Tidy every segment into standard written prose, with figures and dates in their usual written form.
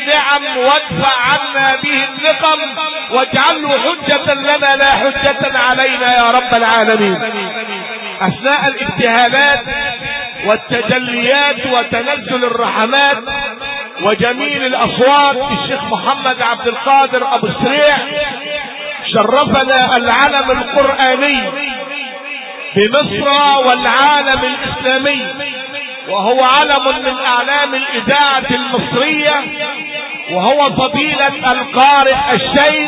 النعم وادفع عنا به النقم، واجعله حجة لنا لا حجة علينا يا رب العالمين. اثناء الابتهالات والتجليات وتنزل الرحمات وجميل الاصوات، الشيخ محمد عبد القادر ابو السريع شرفنا العلم القرآني بمصر والعالم الاسلامي، وهو علم من اعلام الاذاعة المصرية، وهو فضيلة القارئ الشيخ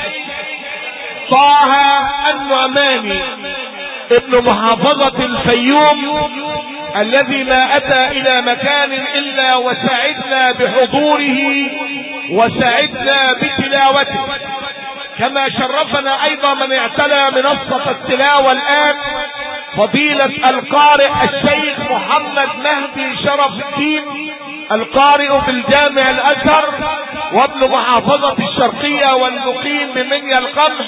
طه النعماني ابن محافظة الفيوم، الذي ما اتى الى مكان الا وسعدنا بحضوره وسعدنا بتلاوته. كما شرفنا ايضا من اعتلى منصة التلاوة الان فضيلة القارئ الشيخ محمد مهدي شرف الدين، القارئ بالجامع الازهر وابن محافظة الشرقية والمقيم بمنيا القمح.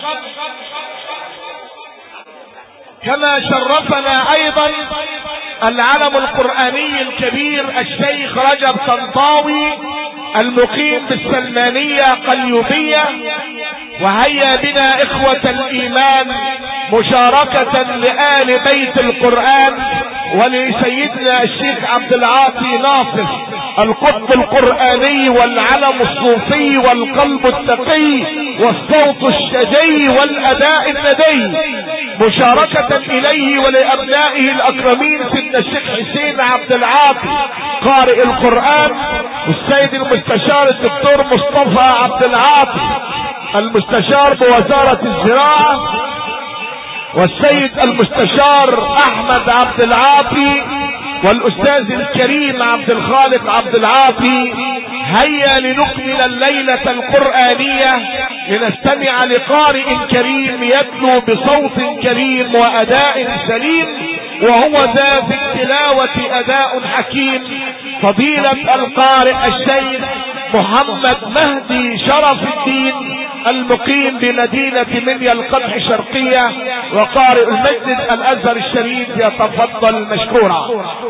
كما شرفنا ايضا العلم القرآني الكبير الشيخ رجب طنطاوي المقيم بالسلمانية قليوبية. وهيا بنا اخوة الايمان مشاركة لآل بيت القرآن ولسيدنا الشيخ عبد العاطي ناصر القطب القرآني والعلم الصوفي والقلب التقي والصوت الشجي والاداء الندي، مشاركة اليه ولابنائه الاكرمين سيدنا الشيخ حسين عبد العاطي قارئ القرآن، والسيد المستشار الدكتور مصطفى عبد العاطي المستشار بوزارة الزراعة، والسيد المستشار احمد عبد العاطي، والاستاذ الكريم عبد الخالق عبد العاطي. هيا لنكمل الليلة القرآنية لنستمع لقارئ كريم يتلو بصوت كريم واداء سليم، وهو ذا في التلاوة اداء حكيم، فضيلة القارئ الشيخ محمد مهدي شرف الدين المقيم بمدينة منيا القمح شرقية وقارئ المسجد الازهر الشريف، يتفضل مشكورا.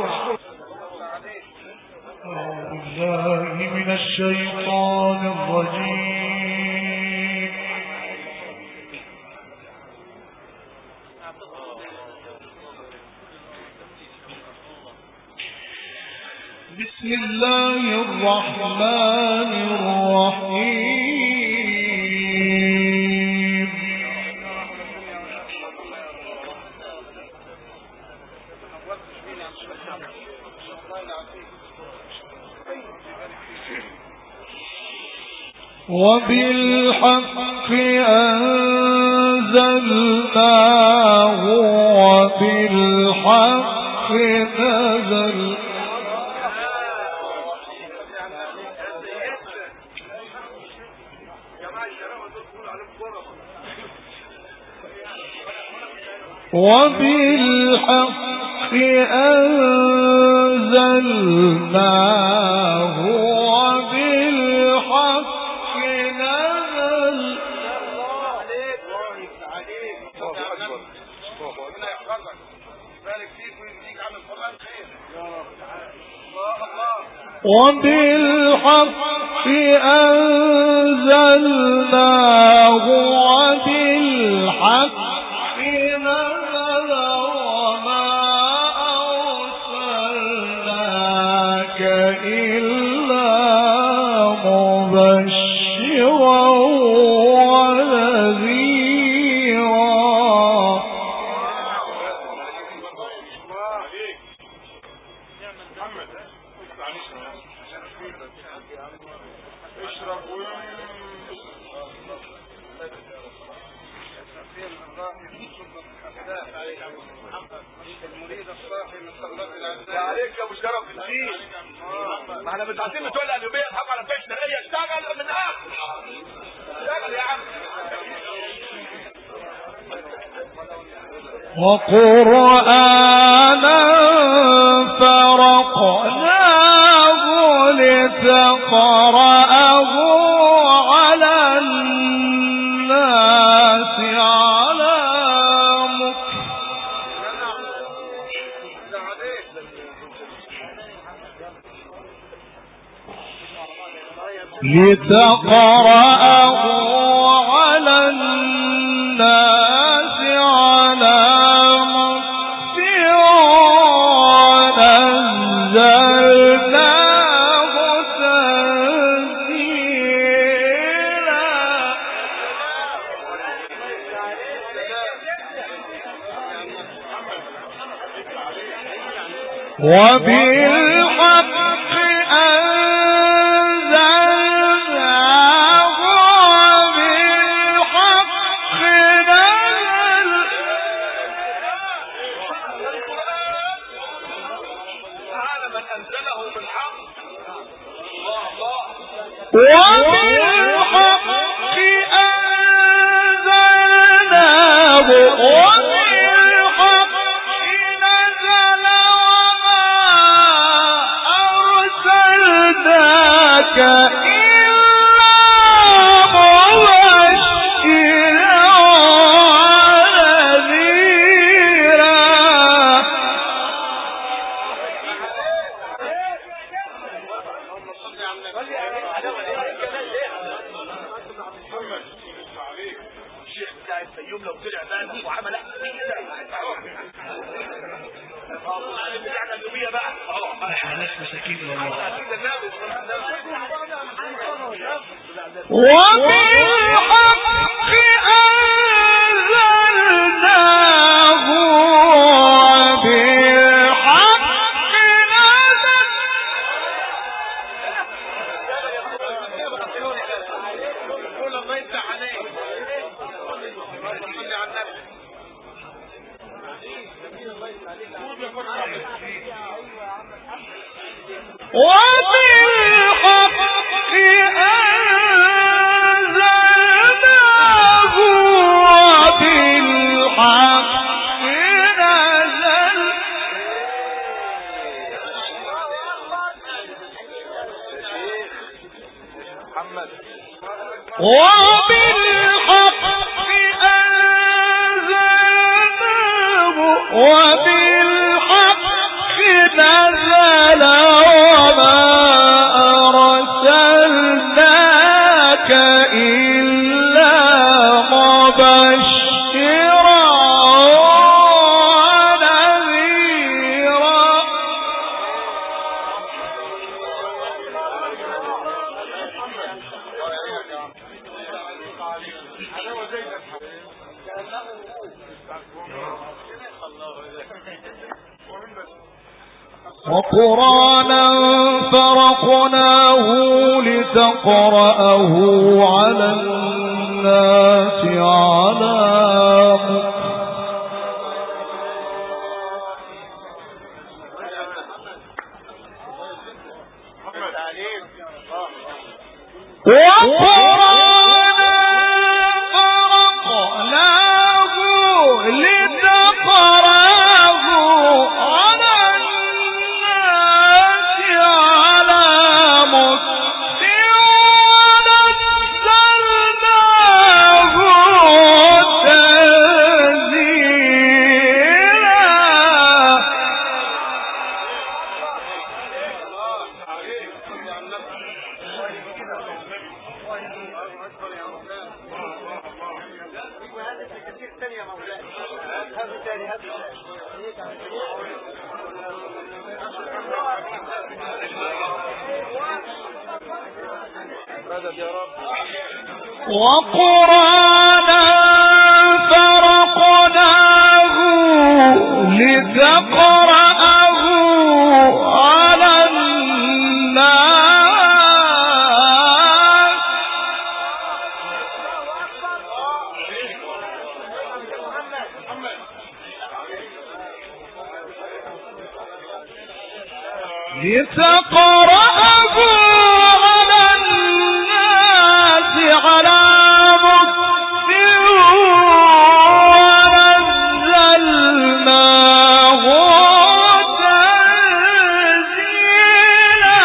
بالله من الشيطان الرجيم. بسم الله الرحمن الرحيم. وبالحق أنزلناه وبالحق نزل. وبالحق أنزلناه وبالحق نزل. وبالحق أنزلناه وبالحق نزل وما أرسلناك إلا مبشرا ونذيرا. عليك يا مشرف الدين، ما احنا متعطين بتوع القلوبيه تحب على بتوع الشرقيه. اشتغل من اخر، اشتغل يا عم. وقرآنا فرقناه لتقرأه على الناس على مكث. لتقرأه على الناس على مكث ونزلناه تنزيلا وبالحق أنزلناه وبالحق نزل تعالى من أنزله بالحق. الله الله. وبالحق أنزلناه وبالحق نزل وما أرسلناك إلا مبشرا ونذيرا الشيخ بتاع الفيوم لو طلع بقى وعمل احسن من كده بتاعنا اليوميه بقى احنا ناس مساكين والله. وبالحق أنزلناه وبالحق نزل كل ما يفتح عليه صلي على النبي. وبالحق أنزلناه وبالحق نزل محمد وبالحق أنزلناه وبالحق نزل وما أرسلناك إلا مبشرا ونذيرا وقرآنا فرقناه لتقرأه على الناس على مكث وقرآنا فرقناه لتقرأه على الناس على مكث ونزلناه وقرآنا فرقناه لتقرأه على الناس لتقرأه على الناس على مكث ونزلناه تنزيلا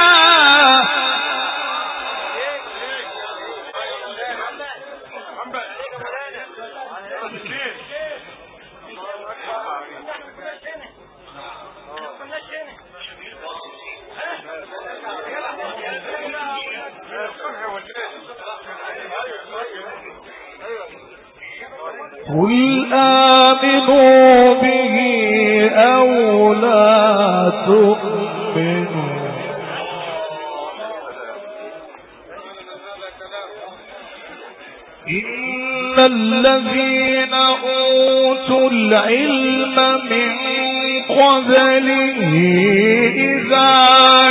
قل آمنوا به أو لا تؤمنوا إن الذين أوتوا العلم من قبله إذا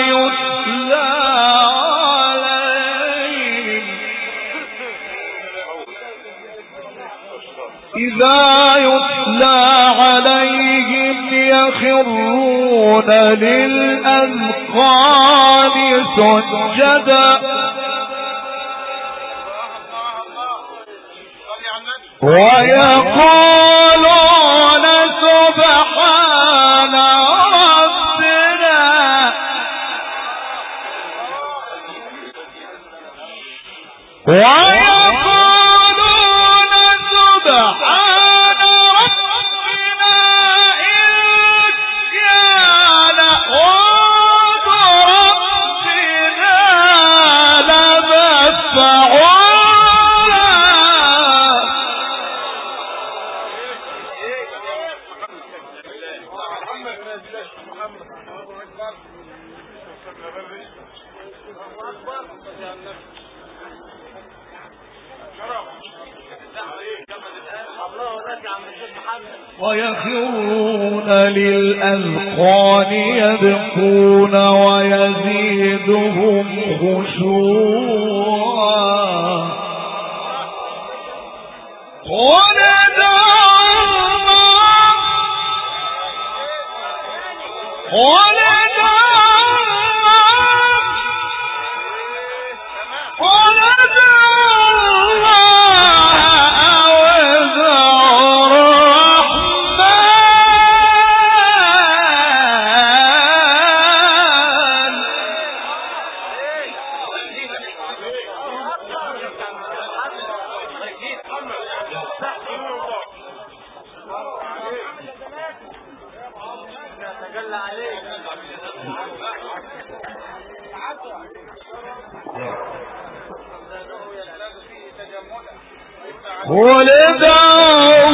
يتلى عليهم يخرون للأذقان سجدا ويقولون سبحان ربنا ويخرون للأذقان يبكون ويزيدهم خشوعا قل ادعوا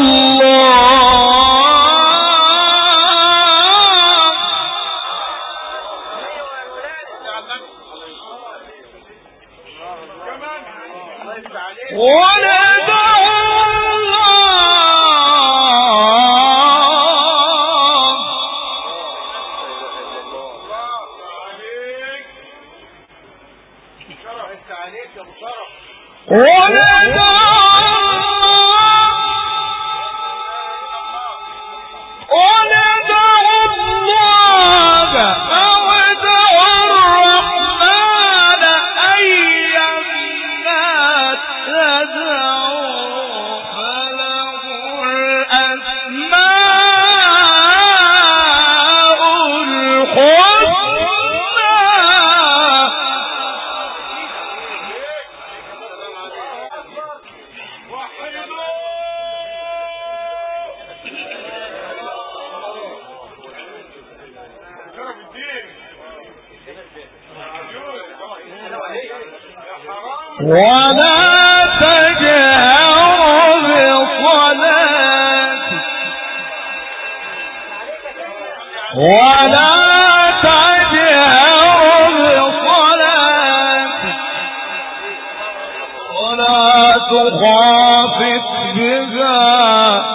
تخافت بها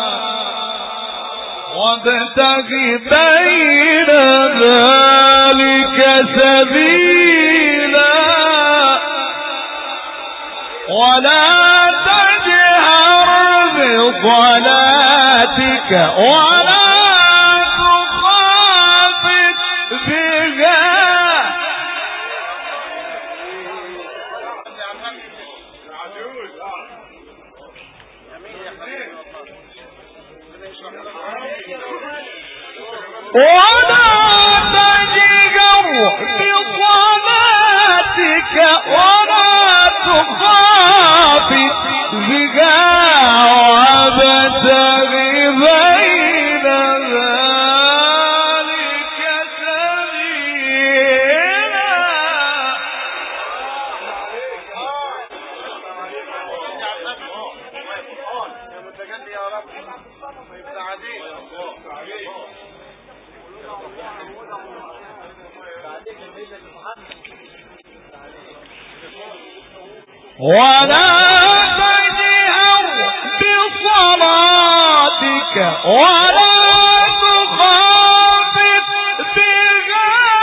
وابتغ بين ذلك سبيلا ولا تجهر بصلاتك ولا تخافت بها ولا تجهر بصلاتك ولا تخافت بها وابتغ بين ذلك سبيلا ولا تجهر بصلاتك ولا تخافت بها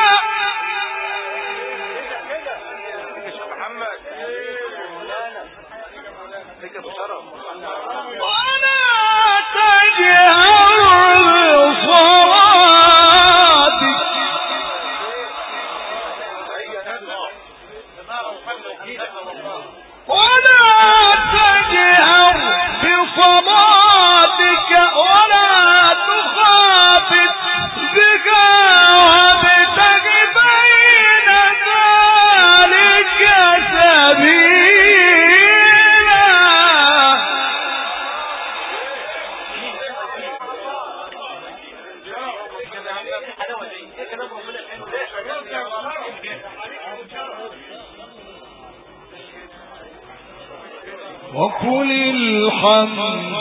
وقل الحمد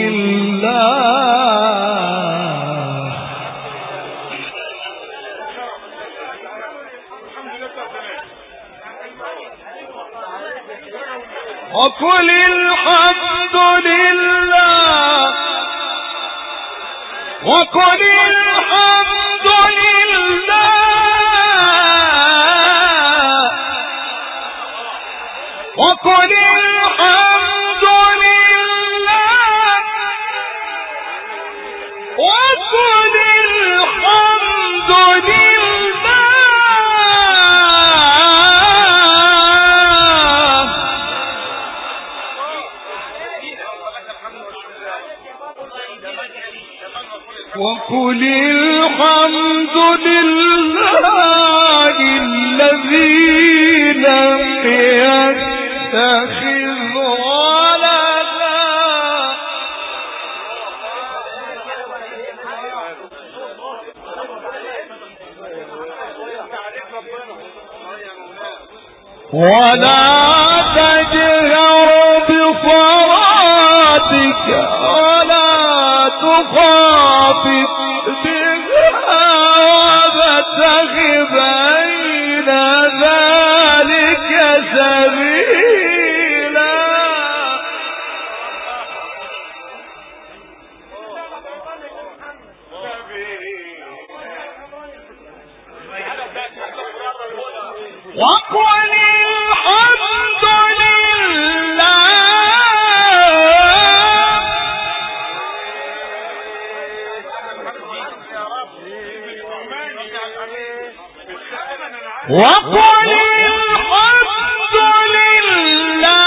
لله وقل الحمد لله وقل الحمد لله وقل الحمد لله وقل الحمد لله وقل الحمد لله الذي لم يتخذ ولدا ولا تجهر بصلاتك ولا تخافت بها وابتغ بين ذلك سبيلا وقل الحمد لله وقل الحمد لله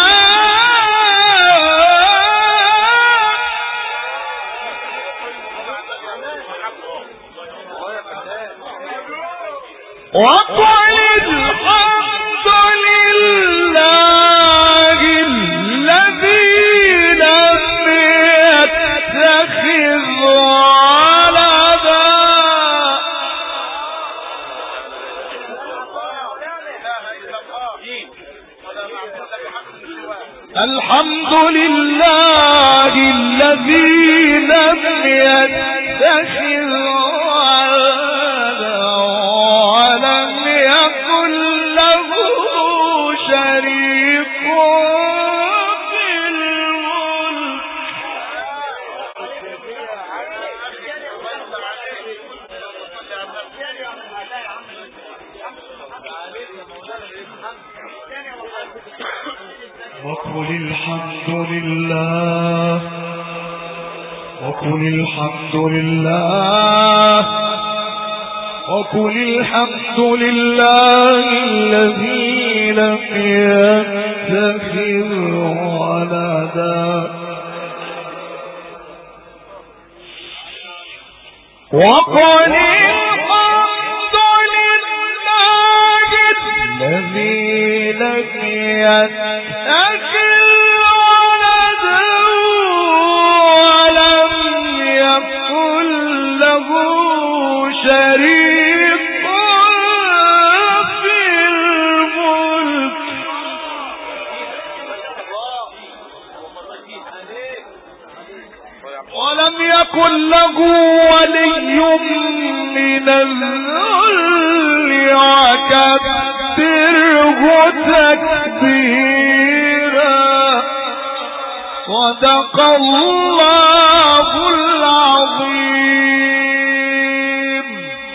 وقل الحمد لله الذي لم يتخذ ولدا الحمد لله الذي لم يتخذ ولدا ولم يكن له شريك في الملك وقل الحمد لله وقل الحمد لله وقل الحمد لله الذي لم يتخذ ولدا وقل الحمد لله الذي لم يتخذ ولدا ولم يكن له شريك في الملك ولم يكن له ولي من الذل وكبره تكبيرا صدق الله العظيم.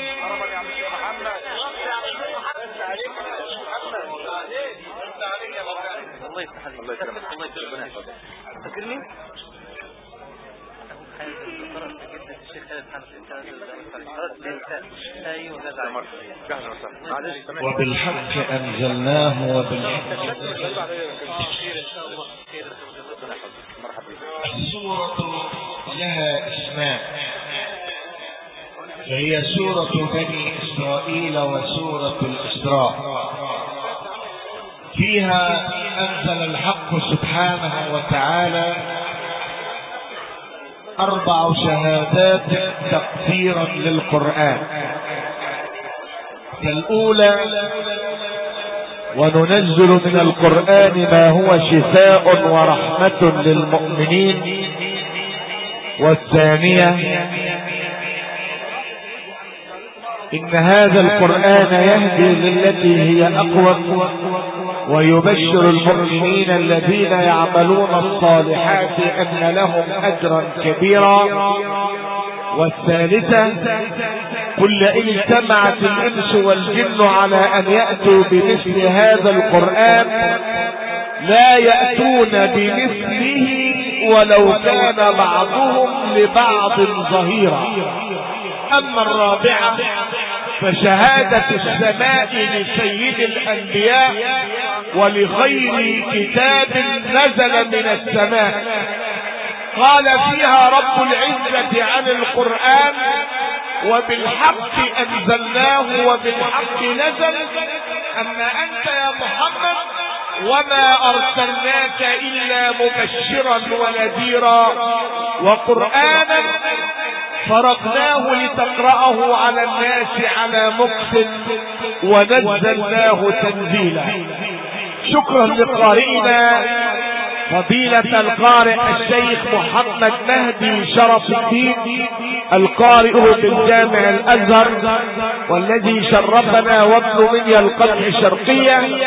الله يفتح عليك. الله يكرمك. فاكرني؟ وبالحق أنزلناه وبالحق. السورة لها اسمان، وهي سورة بني إسرائيل وسورة الإسراء. فيها أنزل الحق سبحانه وتعالى 4 شهادات تقديرا للقرآن. الأولى: وننزل من القرآن ما هو شفاء ورحمة للمؤمنين. والثانية: إن هذا القرآن يهدي للتي هي أقوم ويبشر المؤمنين الذين يعملون الصالحات أن لهم أجرا كبيرا. والثالثة: قل إن اجتمعت الإنس والجن على أن يأتوا بمثل هذا القرآن لا يأتون بمثله ولو كان بعضهم لبعض ظهيرا. أما الرابعة فشهادة السماء لسيد الأنبياء ولخير كتاب نزل من السماء. قال فيها رب العزة عن القرآن: وبالحق أنزلناه وبالحق نزل. أما أنت يا محمد وما أرسلناك إلا مبشرا ونذيرا وقرآنا فرقناه لتقرأه على الناس على مكث ونزلناه تنزيلا. شكرا لقارئنا فضيلة القارئ الشيخ محمد مهدي شرف الدين القارئ بالجامع الأزهر، والذي شرفنا وابن منيا القدح الشرقية.